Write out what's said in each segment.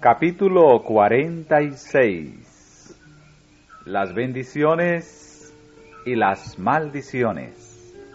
Capítulo 46. Las bendiciones y las maldiciones.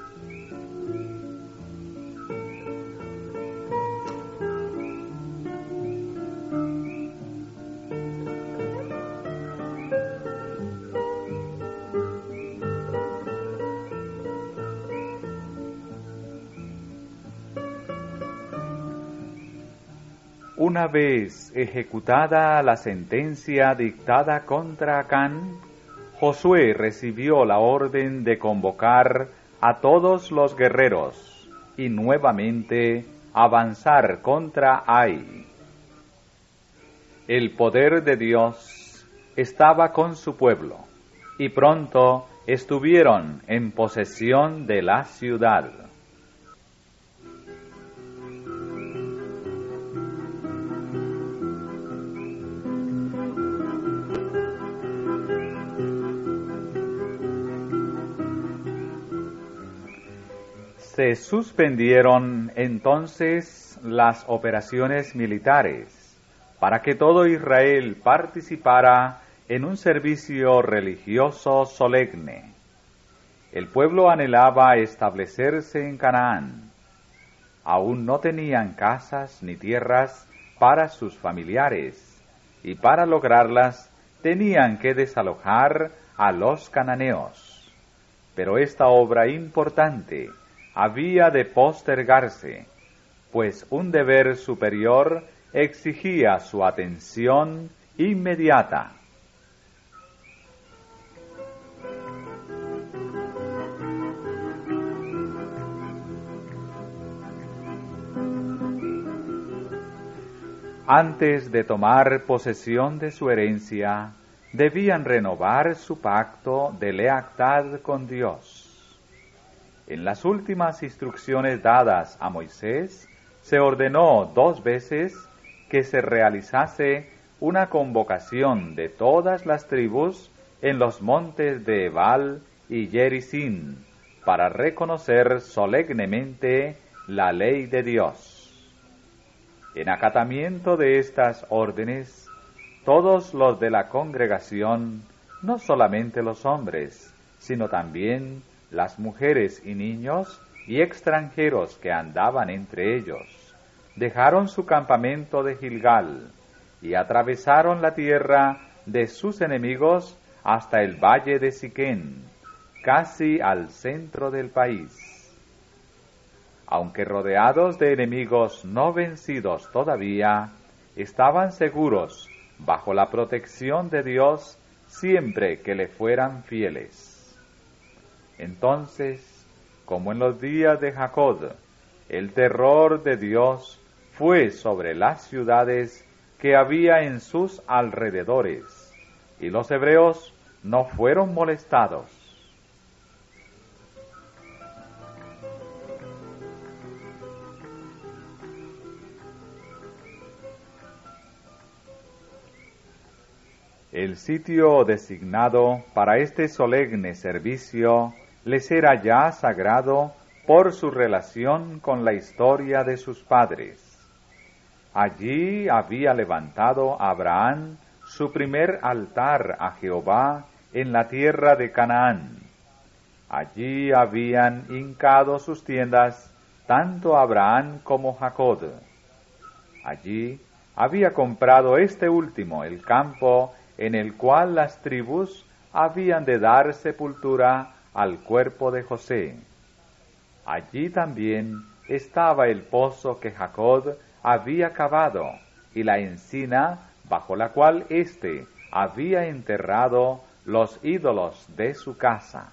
Una vez ejecutada la sentencia dictada contra Acán, Josué recibió la orden de convocar a todos los guerreros y nuevamente avanzar contra Ai. El poder de Dios estaba con su pueblo y pronto estuvieron en posesión de la ciudad. Se suspendieron entonces las operaciones militares para que todo Israel participara en un servicio religioso solemne. El pueblo anhelaba establecerse en Canaán. Aún no tenían casas ni tierras para sus familiares, y para lograrlas tenían que desalojar a los cananeos. Pero esta obra importante había de postergarse, pues un deber superior exigía su atención inmediata. Antes de tomar posesión de su herencia, debían renovar su pacto de lealtad con Dios. En las últimas instrucciones dadas a Moisés, se ordenó 2 veces que se realizase una convocación de todas las tribus en los montes de Ebal y Gerizim para reconocer solemnemente la ley de Dios. En acatamiento de estas órdenes, todos los de la congregación, no solamente los hombres, sino también las mujeres y niños y extranjeros que andaban entre ellos, dejaron su campamento de Gilgal y atravesaron la tierra de sus enemigos hasta el valle de Siquén, casi al centro del país. Aunque rodeados de enemigos no vencidos todavía, estaban seguros bajo la protección de Dios siempre que le fueran fieles. Entonces, como en los días de Jacob, el terror de Dios fue sobre las ciudades que había en sus alrededores, y los hebreos no fueron molestados. El sitio designado para este solemne servicio les era ya sagrado por su relación con la historia de sus padres. Allí había levantado Abraham su primer altar a Jehová en la tierra de Canaán. Allí habían hincado sus tiendas tanto Abraham como Jacob. Allí había comprado este último el campo en el cual las tribus habían de dar sepultura al cuerpo de José. Allí también estaba el pozo que Jacob había cavado y la encina bajo la cual éste había enterrado los ídolos de su casa.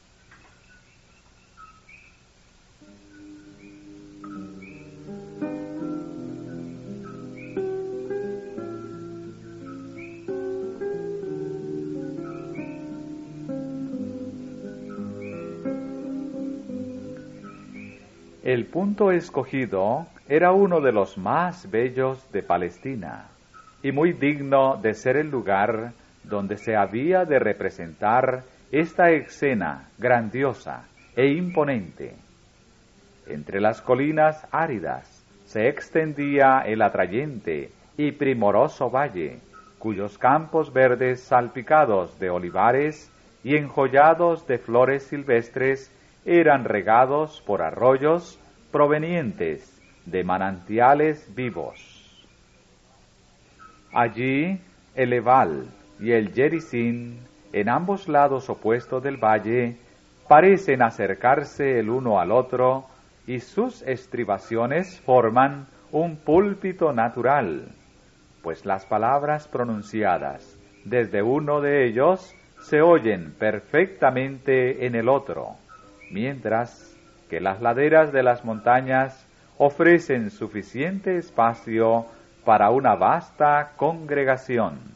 El punto escogido era uno de los más bellos de Palestina, y muy digno de ser el lugar donde se había de representar esta escena grandiosa e imponente. Entre las colinas áridas se extendía el atrayente y primoroso valle, cuyos campos verdes salpicados de olivares y enjollados de flores silvestres eran regados por arroyos provenientes de manantiales vivos. Allí el Ebal y el Gerizim, en ambos lados opuestos del valle, parecen acercarse el uno al otro, y sus estribaciones forman un púlpito natural, pues las palabras pronunciadas desde uno de ellos se oyen perfectamente en el otro, mientras que las laderas de las montañas ofrecen suficiente espacio para una vasta congregación.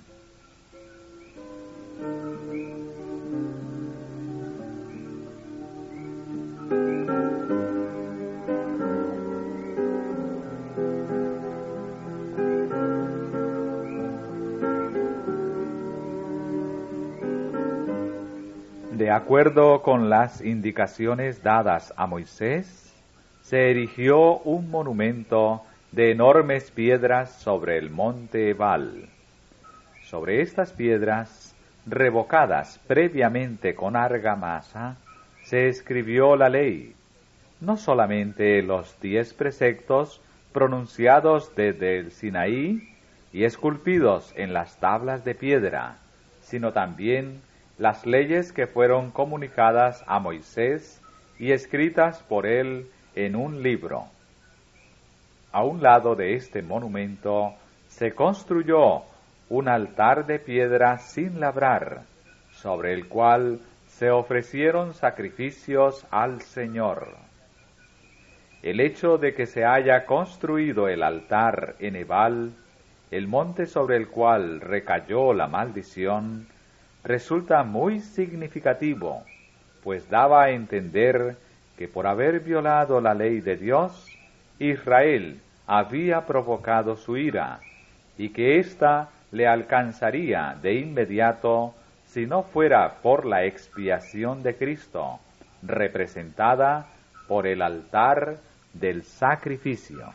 De acuerdo con las indicaciones dadas a Moisés, se erigió un monumento de enormes piedras sobre el monte Ebal. Sobre estas piedras, revocadas previamente con argamasa, se escribió la ley, no solamente los 10 preceptos pronunciados desde el Sinaí y esculpidos en las tablas de piedra, sino también las leyes que fueron comunicadas a Moisés y escritas por él en un libro. A un lado de este monumento se construyó un altar de piedra sin labrar, sobre el cual se ofrecieron sacrificios al Señor. El hecho de que se haya construido el altar en Ebal, el monte sobre el cual recayó la maldición, resulta muy significativo, pues daba a entender que por haber violado la ley de Dios, Israel había provocado su ira, y que ésta le alcanzaría de inmediato si no fuera por la expiación de Cristo, representada por el altar del sacrificio.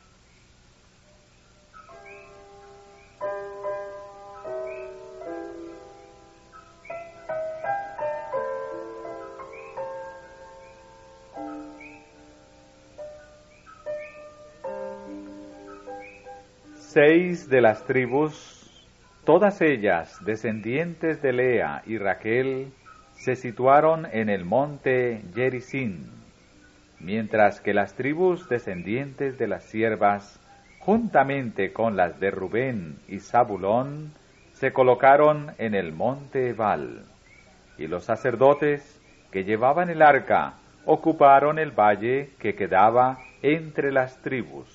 Seis de las tribus, todas ellas descendientes de Lea y Raquel, se situaron en el monte Gerizim, mientras que las tribus descendientes de las siervas, juntamente con las de Rubén y Zabulón, se colocaron en el monte Ebal, y los sacerdotes que llevaban el arca ocuparon el valle que quedaba entre las tribus.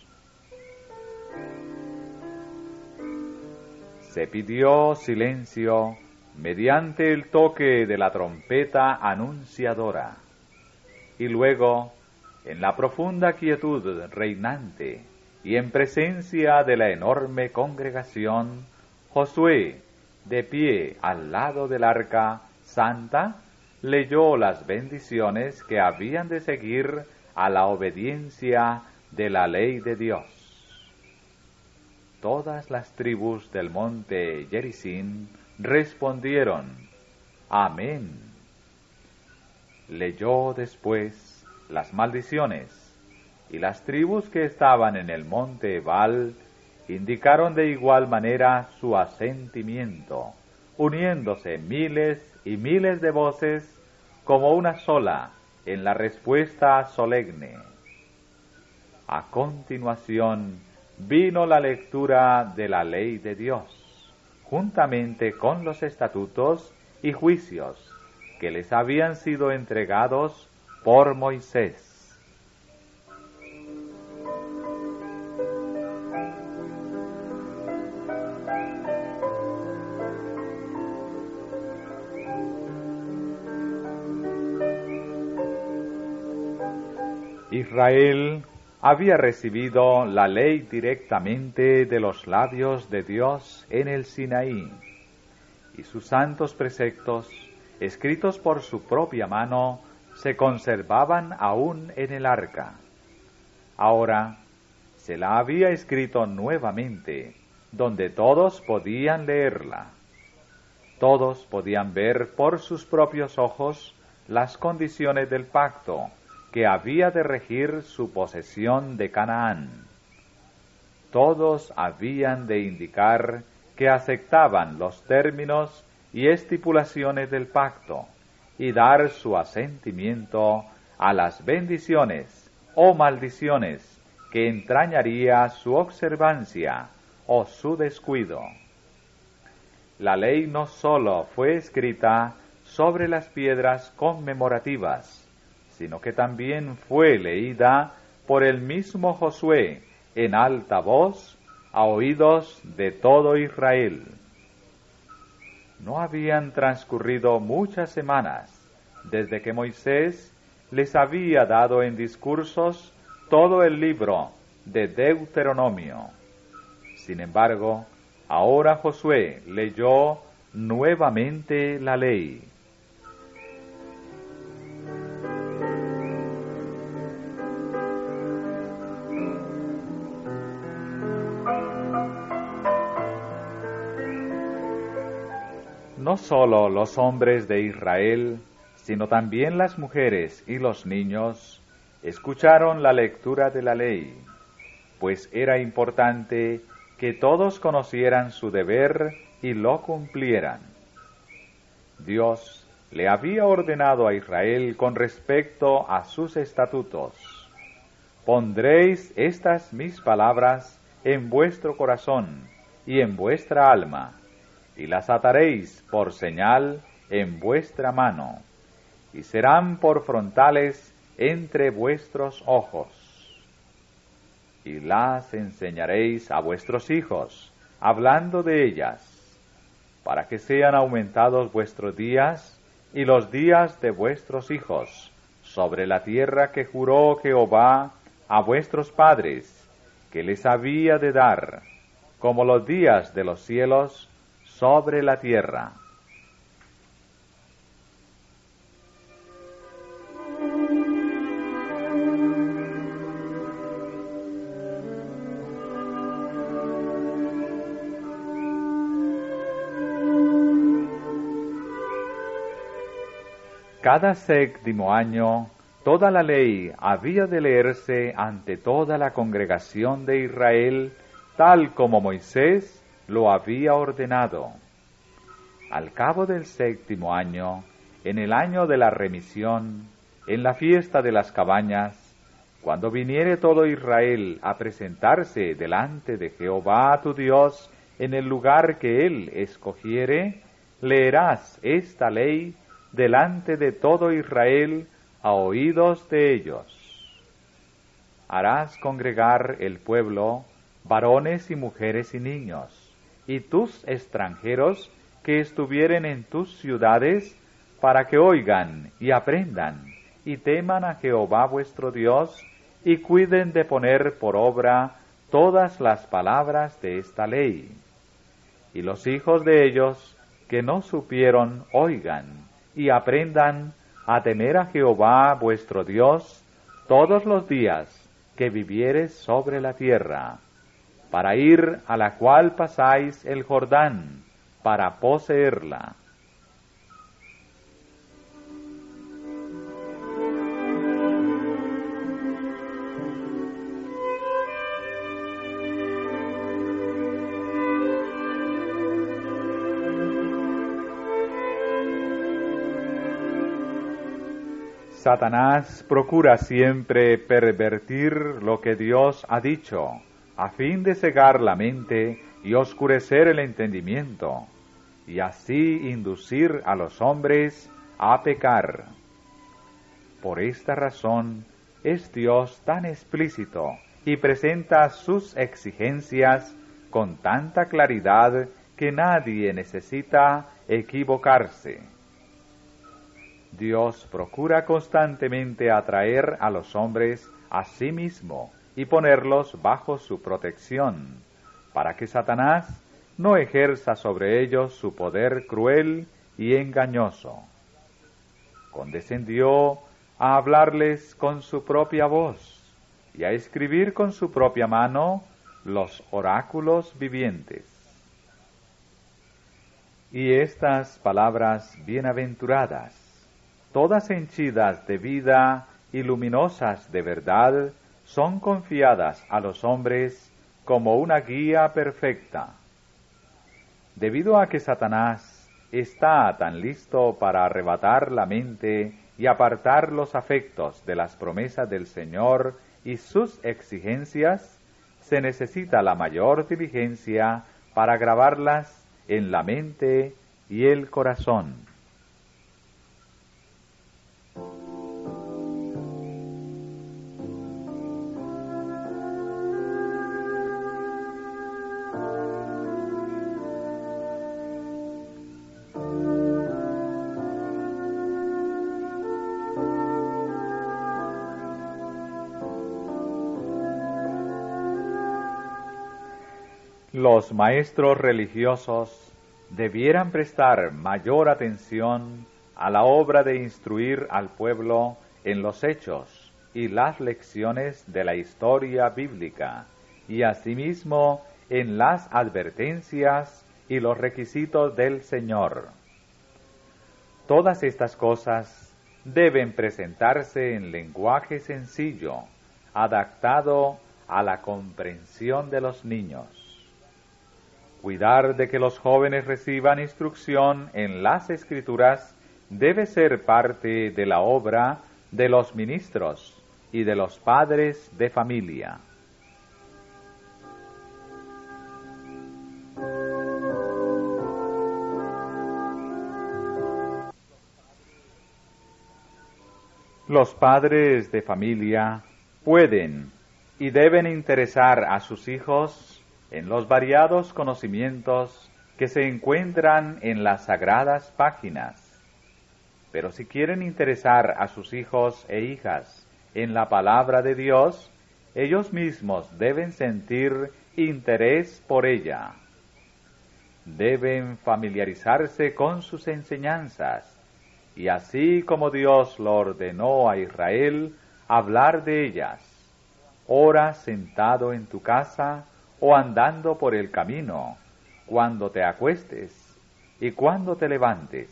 Se pidió silencio mediante el toque de la trompeta anunciadora, y luego, en la profunda quietud reinante y en presencia de la enorme congregación, Josué, de pie al lado del arca santa, leyó las bendiciones que habían de seguir a la obediencia de la ley de Dios. Todas las tribus del monte Gerizim respondieron, Amén. Leyó después las maldiciones, y las tribus que estaban en el monte Ebal indicaron de igual manera su asentimiento, uniéndose miles y miles de voces como una sola en la respuesta solemne. A continuación, vino la lectura de la ley de Dios, juntamente con los estatutos y juicios que les habían sido entregados por Moisés. Israel había recibido la ley directamente de los labios de Dios en el Sinaí, y sus santos preceptos, escritos por su propia mano, se conservaban aún en el arca. Ahora se la había escrito nuevamente, donde todos podían leerla. Todos podían ver por sus propios ojos las condiciones del pacto que había de regir su posesión de Canaán. Todos habían de indicar que aceptaban los términos y estipulaciones del pacto y dar su asentimiento a las bendiciones o maldiciones que entrañaría su observancia o su descuido. La ley no sólo fue escrita sobre las piedras conmemorativas, sino que también fue leída por el mismo Josué en alta voz a oídos de todo Israel. No habían transcurrido muchas semanas desde que Moisés les había dado en discursos todo el libro de Deuteronomio. Sin embargo, ahora Josué leyó nuevamente la ley. No sólo los hombres de Israel, sino también las mujeres y los niños escucharon la lectura de la ley, pues era importante que todos conocieran su deber y lo cumplieran. Dios le había ordenado a Israel con respecto a sus estatutos: pondréis estas mis palabras en vuestro corazón y en vuestra alma, y las ataréis por señal en vuestra mano, y serán por frontales entre vuestros ojos. Y las enseñaréis a vuestros hijos, hablando de ellas, para que sean aumentados vuestros días y los días de vuestros hijos sobre la tierra que juró Jehová a vuestros padres, que les había de dar, como los días de los cielos sobre la tierra. Cada séptimo año, toda la ley había de leerse ante toda la congregación de Israel, tal como Moisés lo había ordenado. Al cabo del séptimo año, en el año de la remisión, en la fiesta de las cabañas, cuando viniere todo Israel a presentarse delante de Jehová tu Dios en el lugar que él escogiere, leerás esta ley delante de todo Israel a oídos de ellos. Harás congregar el pueblo, varones y mujeres y niños, y tus extranjeros que estuvieren en tus ciudades, para que oigan y aprendan, y teman a Jehová vuestro Dios, y cuiden de poner por obra todas las palabras de esta ley. Y los hijos de ellos que no supieron, oigan, y aprendan a temer a Jehová vuestro Dios todos los días que vivieres sobre la tierra, para ir a la cual pasáis el Jordán, para poseerla. Satanás procura siempre pervertir lo que Dios ha dicho, a fin de cegar la mente y oscurecer el entendimiento, y así inducir a los hombres a pecar. Por esta razón es Dios tan explícito y presenta sus exigencias con tanta claridad que nadie necesita equivocarse. Dios procura constantemente atraer a los hombres a sí mismo y ponerlos bajo su protección, para que Satanás no ejerza sobre ellos su poder cruel y engañoso. Condescendió a hablarles con su propia voz, y a escribir con su propia mano los oráculos vivientes. Y estas palabras bienaventuradas, todas henchidas de vida y luminosas de verdad, son confiadas a los hombres como una guía perfecta. Debido a que Satanás está tan listo para arrebatar la mente y apartar los afectos de las promesas del Señor y sus exigencias, se necesita la mayor diligencia para grabarlas en la mente y el corazón. Los maestros religiosos debieran prestar mayor atención a la obra de instruir al pueblo en los hechos y las lecciones de la historia bíblica, y asimismo en las advertencias y los requisitos del Señor. Todas estas cosas deben presentarse en lenguaje sencillo, adaptado a la comprensión de los niños. Cuidar de que los jóvenes reciban instrucción en las Escrituras debe ser parte de la obra de los ministros y de los padres de familia. Los padres de familia pueden y deben interesar a sus hijos en los variados conocimientos que se encuentran en las sagradas páginas. Pero si quieren interesar a sus hijos e hijas en la palabra de Dios, ellos mismos deben sentir interés por ella. Deben familiarizarse con sus enseñanzas, y así como Dios lo ordenó a Israel, hablar de ellas, ora sentado en tu casa o andando por el camino, cuando te acuestes y cuando te levantes.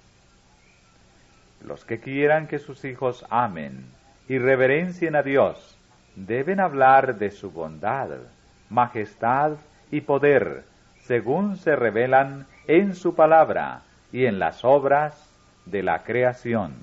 Los que quieran que sus hijos amen y reverencien a Dios, deben hablar de su bondad, majestad y poder, según se revelan en su palabra y en las obras de la creación.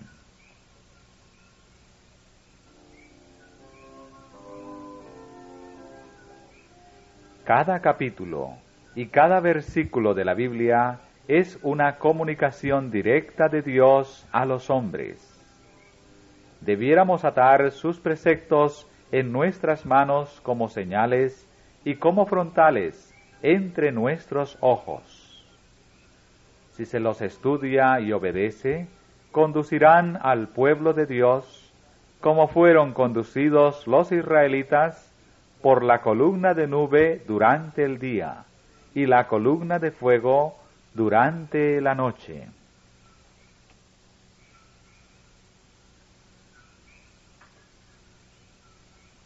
Cada capítulo y cada versículo de la Biblia es una comunicación directa de Dios a los hombres. Debiéramos atar sus preceptos en nuestras manos como señales y como frontales entre nuestros ojos. Si se los estudia y obedece, conducirán al pueblo de Dios como fueron conducidos los israelitas por la columna de nube durante el día y la columna de fuego durante la noche.